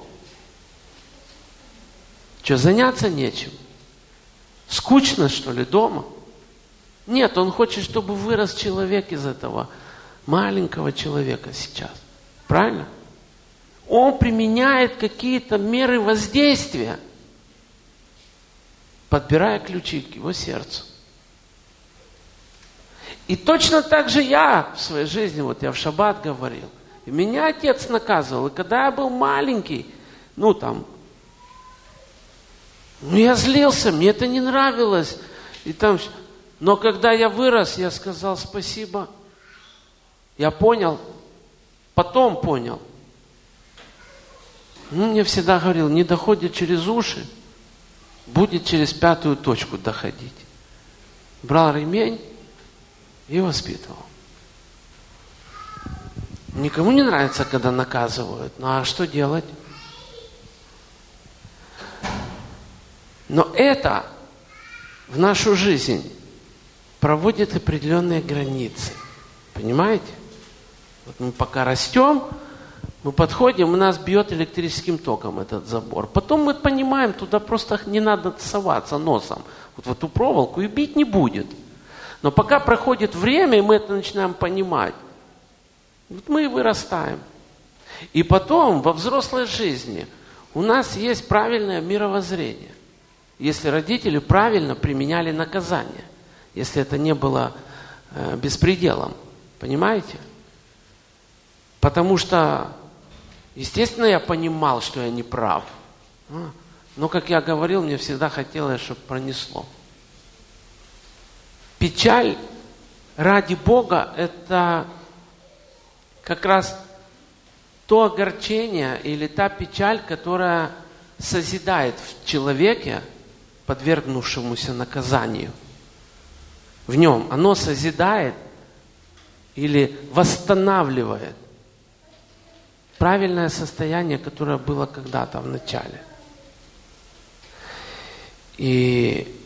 Что, заняться нечем? Скучно, что ли, дома? Нет, он хочет, чтобы вырос человек из этого маленького человека сейчас. Правильно? Он применяет какие-то меры воздействия, подбирая ключи к его сердцу. И точно так же я в своей жизни, вот я в шаббат говорил, и меня отец наказывал. И когда я был маленький, ну там, ну я злился, мне это не нравилось. И там, но когда я вырос, я сказал спасибо. Я понял, потом понял. Ну, мне всегда говорил, не доходит через уши, будет через пятую точку доходить. Брал ремень и воспитывал. Никому не нравится, когда наказывают. Ну а что делать? Но это в нашу жизнь проводит определенные границы. Понимаете? Вот мы пока растем, мы подходим, у нас бьет электрическим током этот забор. Потом мы понимаем, туда просто не надо соваться носом. Вот в эту проволоку и бить не будет. Но пока проходит время, и мы это начинаем понимать, вот мы и вырастаем. И потом во взрослой жизни у нас есть правильное мировоззрение. Если родители правильно применяли наказание, если это не было э, беспределом. Понимаете? Потому что, естественно, я понимал, что я не прав. Но, как я говорил, мне всегда хотелось, чтобы пронесло. Печаль ради Бога – это как раз то огорчение или та печаль, которая созидает в человеке, подвергнувшемуся наказанию. В нем оно созидает или восстанавливает правильное состояние, которое было когда-то в начале. И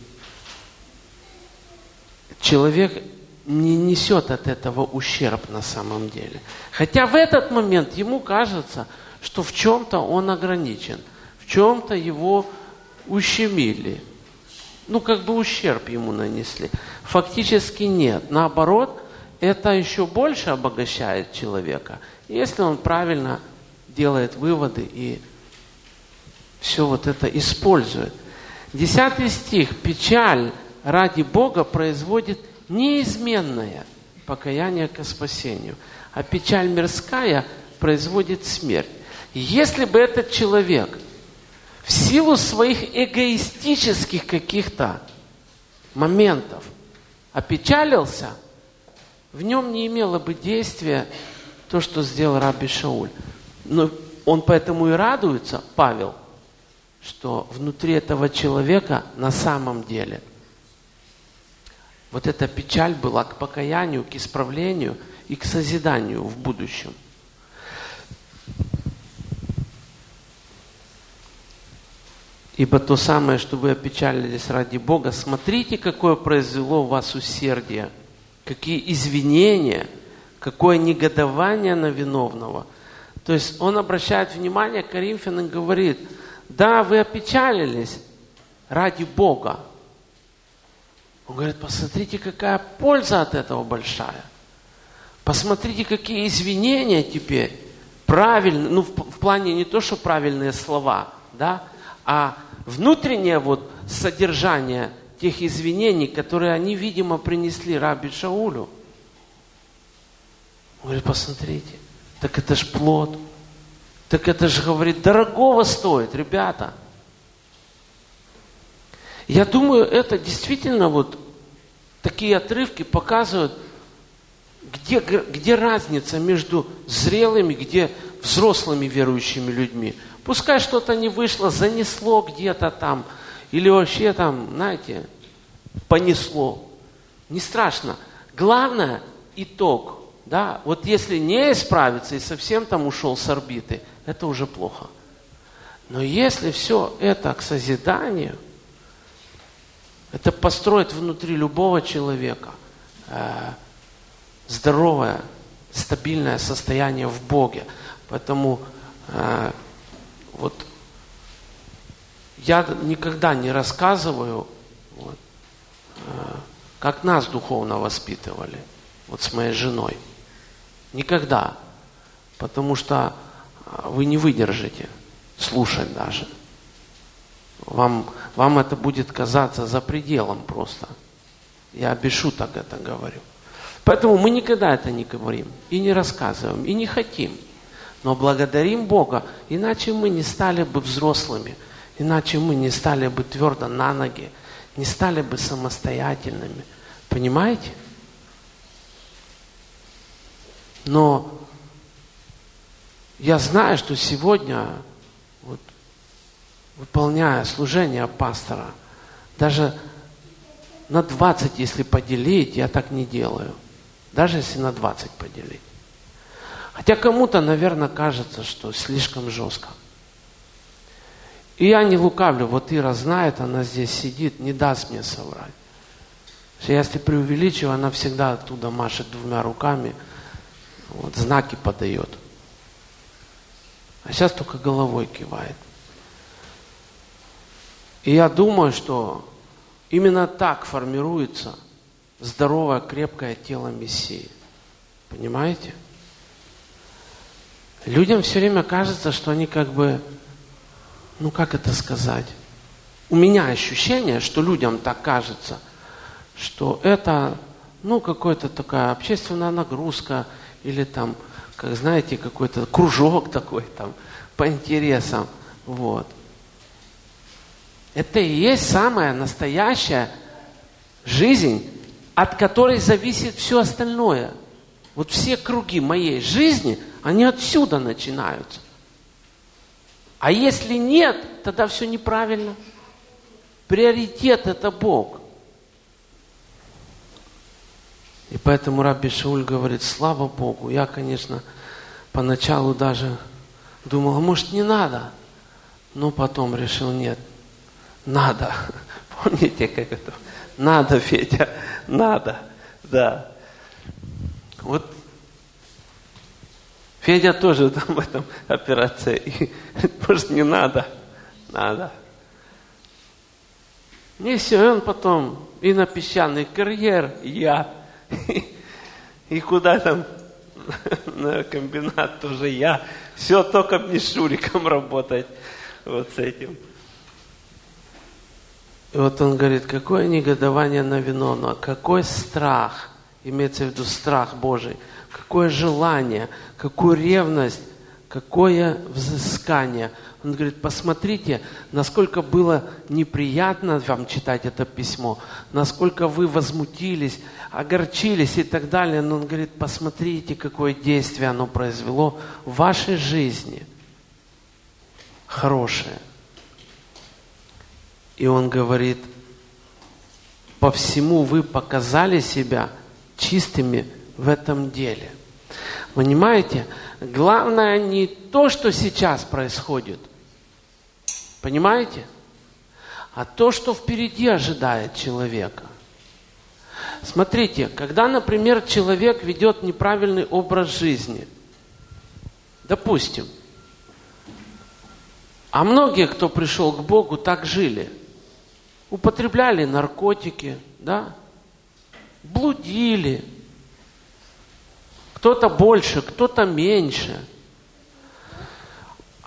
человек не несет от этого ущерб на самом деле. Хотя в этот момент ему кажется, что в чем-то он ограничен, в чем-то его ущемили. Ну, как бы ущерб ему нанесли. Фактически нет. Наоборот, это еще больше обогащает человека, если он правильно делает выводы и все вот это использует. Десятый стих. Печаль ради Бога производит неизменное покаяние ко спасению, а печаль мирская производит смерть. Если бы этот человек в силу своих эгоистических каких-то моментов опечалился, в нем не имело бы действия то, что сделал раби Шауль. Но он поэтому и радуется, Павел, что внутри этого человека на самом деле вот эта печаль была к покаянию, к исправлению и к созиданию в будущем. Ибо то самое, что вы опечалились ради Бога, смотрите, какое произвело в вас усердие, какие извинения, какое негодование на виновного. То есть он обращает внимание к Коринфянам и говорит, да, вы опечалились ради Бога. Он говорит, посмотрите, какая польза от этого большая. Посмотрите, какие извинения теперь правильные, ну, в, в плане не то, что правильные слова, да, а внутреннее вот содержание тех извинений, которые они, видимо, принесли Раби Шаулю. Он говорит, посмотрите, так это ж плод. Так это же, говорит, дорогого стоит, ребята. Я думаю, это действительно вот такие отрывки показывают, где, где разница между зрелыми, где взрослыми верующими людьми. Пускай что-то не вышло, занесло где-то там, или вообще там, знаете, понесло. Не страшно. Главное, итог. Да? Вот если не исправиться и совсем там ушел с орбиты, это уже плохо. Но если все это к созиданию, это построит внутри любого человека э, здоровое, стабильное состояние в Боге. Поэтому э, вот я никогда не рассказываю, вот, э, как нас духовно воспитывали, вот с моей женой. Никогда. Потому что вы не выдержите слушать даже. Вам, вам это будет казаться за пределом просто. Я без шуток это говорю. Поэтому мы никогда это не говорим, и не рассказываем, и не хотим. Но благодарим Бога, иначе мы не стали бы взрослыми, иначе мы не стали бы твердо на ноги, не стали бы самостоятельными. Понимаете? Но я знаю, что сегодня, вот, выполняя служение пастора, даже на двадцать, если поделить, я так не делаю. Даже если на двадцать поделить. Хотя кому-то, наверное, кажется, что слишком жестко. И я не лукавлю, вот Ира знает, она здесь сидит, не даст мне соврать. Что если преувеличиваю, она всегда оттуда машет двумя руками, вот, знаки подает. А сейчас только головой кивает. И я думаю, что именно так формируется здоровое, крепкое тело Мессии. Понимаете? Людям все время кажется, что они как бы, ну как это сказать? У меня ощущение, что людям так кажется, что это, ну, какая-то такая общественная нагрузка, или там, как знаете, какой-то кружок такой там, по интересам. Вот. Это и есть самая настоящая жизнь, от которой зависит все остальное. Вот все круги моей жизни, они отсюда начинаются. А если нет, тогда все неправильно. Приоритет – это Бог. И поэтому Раби Шауль говорит, слава Богу. Я, конечно, поначалу даже думал, а может не надо? Но потом решил, нет, надо. Помните, как это? Надо, Федя, надо. Да. Вот Федя тоже там в этом операции. Может, не надо? Надо. И все, и он потом и на песчаный карьер, и я. И куда там на комбинат тоже я. Все только мне с Шуриком работать. Вот с этим. И вот он говорит, какое негодование на вино, но какой страх, имеется в виду страх Божий, какое желание, какую ревность, какое взыскание. Он говорит, посмотрите, насколько было неприятно вам читать это письмо, насколько вы возмутились, огорчились и так далее. Но он говорит, посмотрите, какое действие оно произвело в вашей жизни. Хорошее. И он говорит, по всему вы показали себя чистыми в этом деле. Понимаете? Главное не то, что сейчас происходит. Понимаете? А то, что впереди ожидает человека. Смотрите, когда, например, человек ведет неправильный образ жизни, допустим, а многие, кто пришел к Богу, так жили. Употребляли наркотики, да? Блудили. Кто-то больше, кто-то меньше.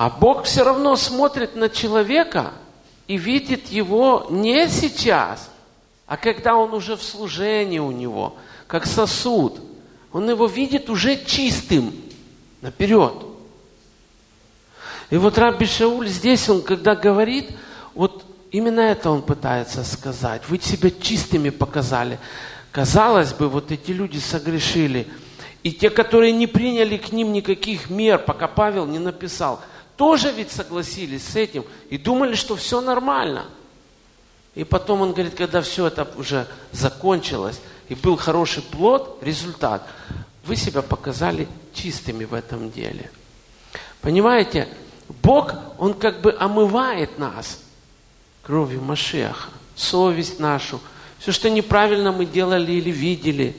А Бог все равно смотрит на человека и видит его не сейчас, а когда он уже в служении у него, как сосуд. Он его видит уже чистым наперед. И вот Рабби Шауль здесь, он когда говорит, вот именно это он пытается сказать. Вы себя чистыми показали. Казалось бы, вот эти люди согрешили. И те, которые не приняли к ним никаких мер, пока Павел не написал, тоже ведь согласились с этим и думали, что все нормально. И потом он говорит, когда все это уже закончилось, и был хороший плод, результат, вы себя показали чистыми в этом деле. Понимаете, Бог, Он как бы омывает нас кровью Машиаха, совесть нашу, все, что неправильно мы делали или видели.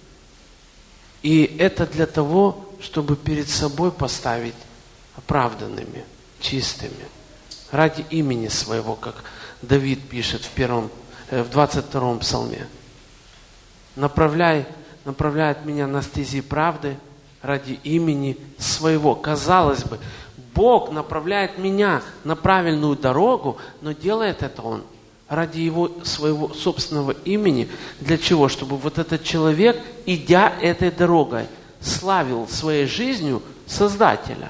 И это для того, чтобы перед собой поставить оправданными, чистыми, ради имени своего, как Давид пишет в, первом, в двадцать втором псалме. Направляй, направляет меня на стези правды ради имени своего. Казалось бы, Бог направляет меня на правильную дорогу, но делает это Он ради Его своего собственного имени. Для чего? Чтобы вот этот человек, идя этой дорогой, славил своей жизнью Создателя.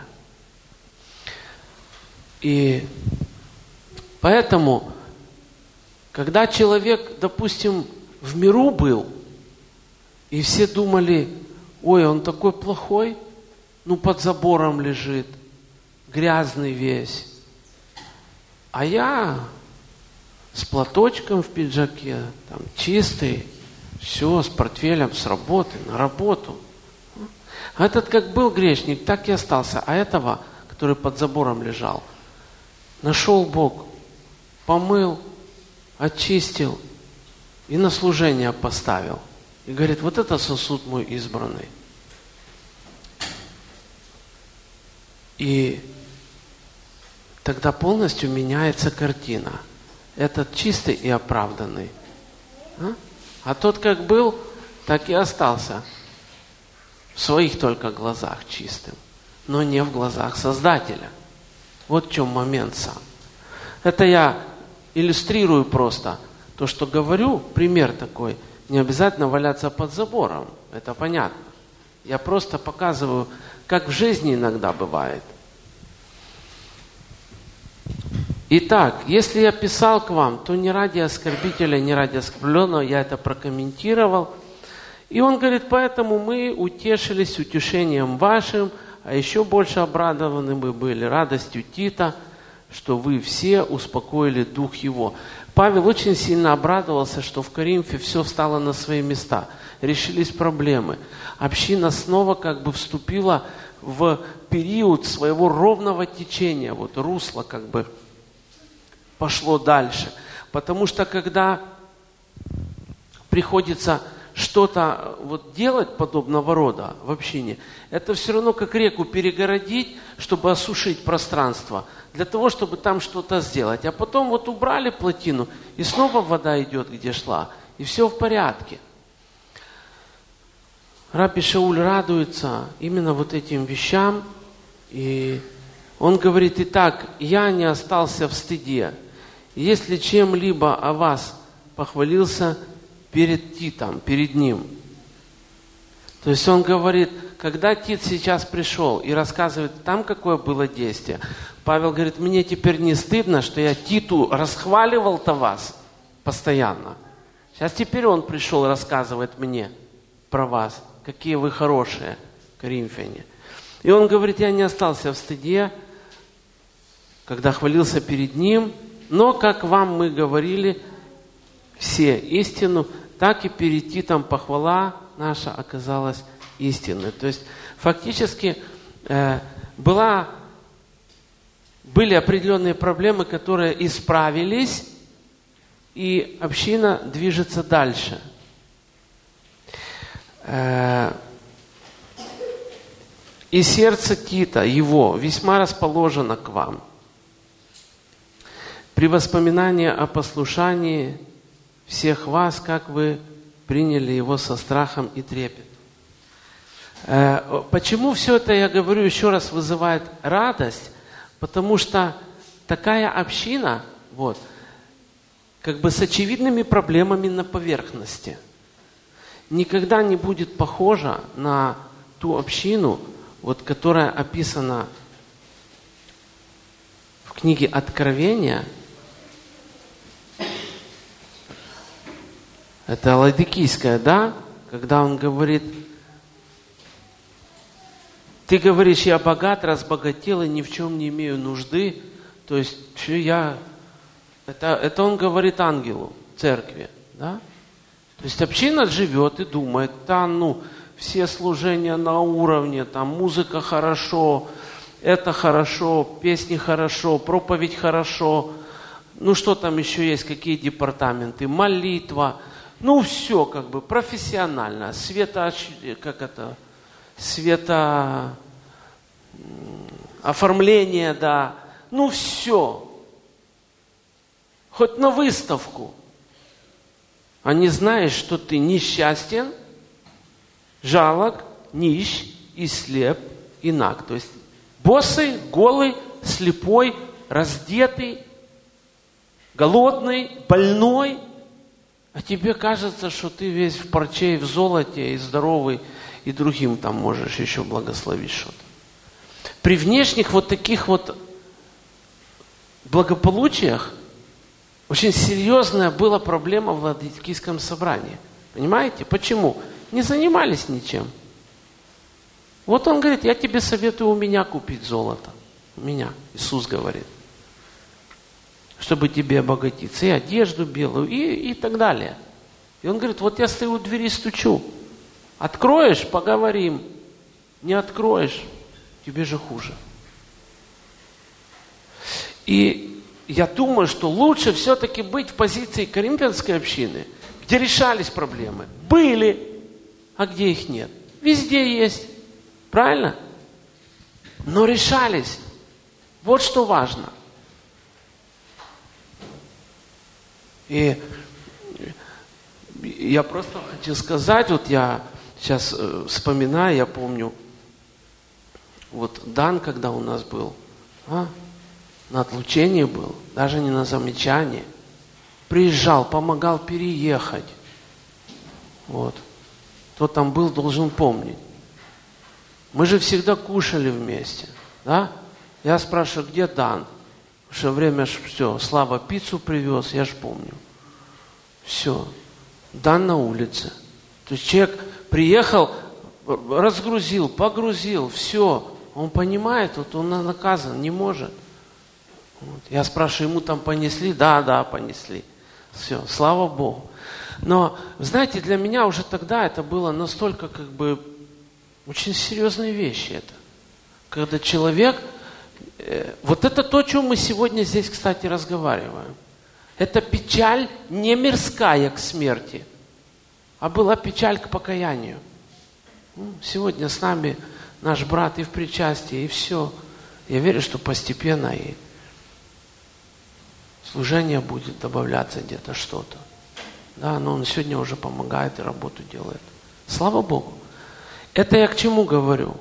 И поэтому, когда человек, допустим, в миру был, и все думали, ой, он такой плохой, ну под забором лежит, грязный весь. А я с платочком в пиджаке, там, чистый, все, с портфелем, с работы, на работу. А этот как был грешник, так и остался. А этого, который под забором лежал, нашел Бог, помыл, очистил и на служение поставил. И говорит, вот это сосуд мой избранный. И тогда полностью меняется картина. Этот чистый и оправданный. А, а тот как был, так и остался. В своих только глазах чистым, но не в глазах Создателя. Вот в чем момент сам. Это я иллюстрирую просто то, что говорю, пример такой. Не обязательно валяться под забором, это понятно. Я просто показываю, как в жизни иногда бывает. Итак, если я писал к вам, то не ради оскорбителя, не ради оскорбленного, я это прокомментировал. И он говорит, поэтому мы утешились утешением вашим, а еще больше обрадованы мы были радостью Тита, что вы все успокоили дух его. Павел очень сильно обрадовался, что в Коринфе все встало на свои места, решились проблемы. Община снова как бы вступила в период своего ровного течения, вот русло как бы пошло дальше. Потому что когда приходится что-то вот делать подобного рода в общине, это все равно как реку перегородить, чтобы осушить пространство, для того, чтобы там что-то сделать. А потом вот убрали плотину, и снова вода идет, где шла, и все в порядке. Рабби Шауль радуется именно вот этим вещам, и он говорит, итак, я не остался в стыде. Если чем-либо о вас похвалился перед Титом, перед ним. То есть он говорит, когда Тит сейчас пришел и рассказывает, там какое было действие, Павел говорит, мне теперь не стыдно, что я Титу расхваливал-то вас постоянно. Сейчас теперь он пришел и рассказывает мне про вас, какие вы хорошие, коринфяне. И он говорит, я не остался в стыде, когда хвалился перед ним, но, как вам мы говорили, все истину, так и перед Титом похвала наша оказалась истинной. То есть фактически э, была, были определенные проблемы, которые исправились, и община движется дальше. Э, и сердце Тита, его, весьма расположено к вам. При воспоминании о послушании всех вас, как вы приняли его со страхом и трепетом. Почему все это, я говорю, еще раз вызывает радость? Потому что такая община, вот, как бы с очевидными проблемами на поверхности, никогда не будет похожа на ту общину, вот, которая описана в книге Откровения. Это Ладикийская, да? Когда он говорит: ты говоришь, я богат, разбогател и ни в чем не имею нужды. То есть я... Это, это он говорит ангелу, церкви, да? То есть община живет и думает, да, ну, все служения на уровне, там, музыка хорошо, это хорошо, песни хорошо, проповедь хорошо, ну, что там еще есть, какие департаменты, молитва, ну, все, как бы, профессионально, света, как это, света, оформление, да, ну, все. Хоть на выставку. А не знаешь, что ты несчастен, жалок, нищ и слеп, и наг. То есть босый, голый, слепой, раздетый, голодный, больной. А тебе кажется, что ты весь в парче и в золоте, и здоровый, и другим там можешь еще благословить что-то. При внешних вот таких вот благополучиях очень серьезная была проблема в Ладикийском собрании. Понимаете? Почему? Не занимались ничем. Вот он говорит, я тебе советую у меня купить золото. У меня, Иисус говорит. Чтобы тебе обогатиться. И одежду белую, и, и так далее. И он говорит, вот я стою у двери, стучу. Откроешь, поговорим. Не откроешь, тебе же хуже. И я думаю, что лучше все-таки быть в позиции коринфянской общины, где решались проблемы. Были, а где их нет. Везде есть. Правильно? Но решались. Вот что важно. И я просто хочу сказать, вот я сейчас э, вспоминаю, я помню, вот Дан, когда у нас был, а, на отлучении был, даже не на замечании, приезжал, помогал переехать. Вот. Кто там был, должен помнить. Мы же всегда кушали вместе, да? Я спрашиваю, где Дан? Все время ж все, Слава пиццу привез, я ж помню. Все. Дан на улице. То есть человек приехал, разгрузил, погрузил, все. Он понимает, вот он наказан, не может. Вот. Я спрашиваю, ему там понесли? Да, да, понесли. Все, слава Богу. Но, знаете, для меня уже тогда это было настолько, как бы, очень серьезные вещи это. Когда человек... Э, вот это то, о чем мы сегодня здесь, кстати, разговариваем. Это печаль не мирская к смерти, а была печаль к покаянию. Ну, сегодня с нами наш брат и в причастии, и все. Я верю, что постепенно и служение будет добавляться где-то что-то. Да, но он сегодня уже помогает и работу делает. Слава Богу. Это я к чему говорю?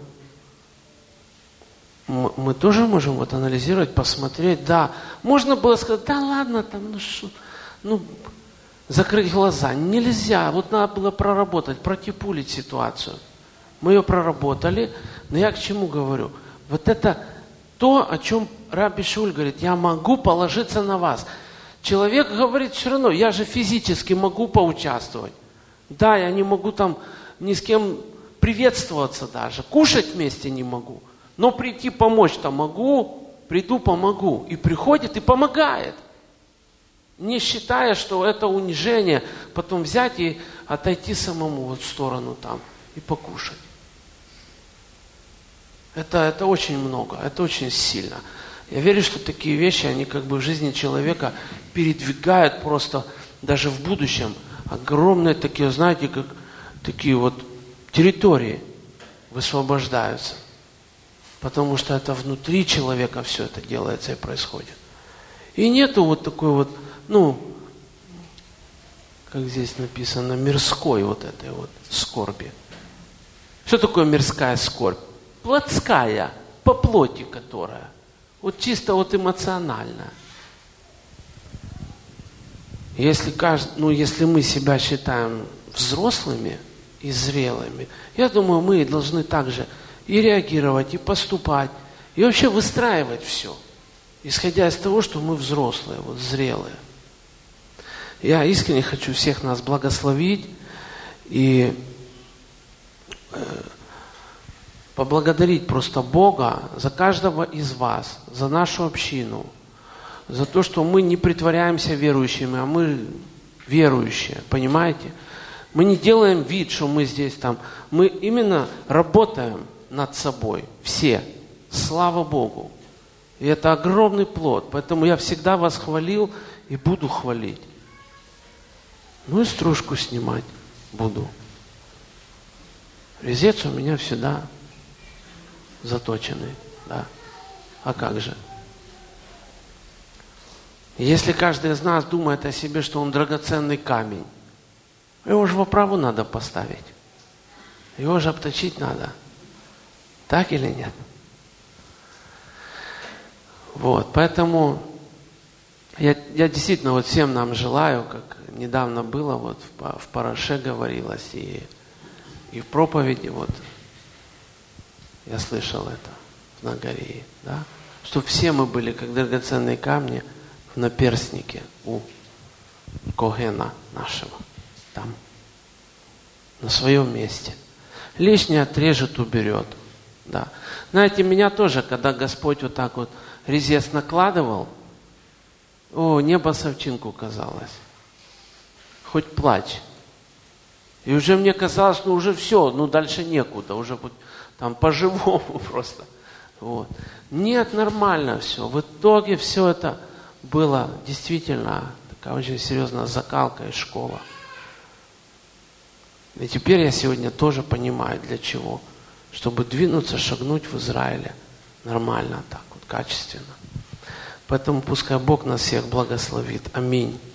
Мы, мы тоже можем вот анализировать, посмотреть. Да, можно было сказать, да ладно, там, ну, шо, ну закрыть глаза. Нельзя, вот надо было проработать, протипулить ситуацию. Мы ее проработали, но я к чему говорю? Вот это то, о чем Раби Шауль говорит, я могу положиться на вас. Человек говорит все равно, я же физически могу поучаствовать. Да, я не могу там ни с кем приветствоваться даже, кушать вместе не могу. Но прийти помочь-то могу, приду, помогу. И приходит и помогает. Не считая, что это унижение, потом взять и отойти самому вот в сторону там и покушать. Это, это очень много, это очень сильно. Я верю, что такие вещи, они как бы в жизни человека передвигают просто даже в будущем огромные такие, знаете, как такие вот территории высвобождаются. Потому что это внутри человека все это делается и происходит. И нету вот такой вот, ну, как здесь написано, мирской вот этой вот скорби. Что такое мирская скорбь? Плотская, по плоти которая. Вот чисто вот эмоционально. Если, кажд... ну, если мы себя считаем взрослыми и зрелыми, я думаю, мы должны также и реагировать, и поступать, и вообще выстраивать все, исходя из того, что мы взрослые, вот зрелые. Я искренне хочу всех нас благословить и э, поблагодарить просто Бога за каждого из вас, за нашу общину, за то, что мы не притворяемся верующими, а мы верующие, понимаете? Мы не делаем вид, что мы здесь там. Мы именно работаем над собой, все. Слава Богу. И это огромный плод. Поэтому я всегда вас хвалил и буду хвалить. Ну и стружку снимать буду. Резец у меня всегда заточенный. Да. А как же? Если каждый из нас думает о себе, что он драгоценный камень, его же в оправу надо поставить. Его же обточить надо. Так или нет? Вот, поэтому я, я действительно вот всем нам желаю, как недавно было, вот в, в Параше говорилось, и, и в проповеди, вот, я слышал это в Нагарии, да, чтобы все мы были, как драгоценные камни, в наперстнике у Когена нашего, там, на своем месте. Лишнее отрежет, уберет, да. Знаете, меня тоже, когда Господь вот так вот резец накладывал, о, небо совчинку казалось. Хоть плачь. И уже мне казалось, ну уже все, ну дальше некуда, уже вот там по-живому просто. Вот. Нет, нормально все. В итоге все это было действительно такая очень серьезная закалка и школа. И теперь я сегодня тоже понимаю, для чего. Чтобы двинуться, шагнуть в Израиле нормально так, вот качественно. Поэтому пускай Бог нас всех благословит. Аминь.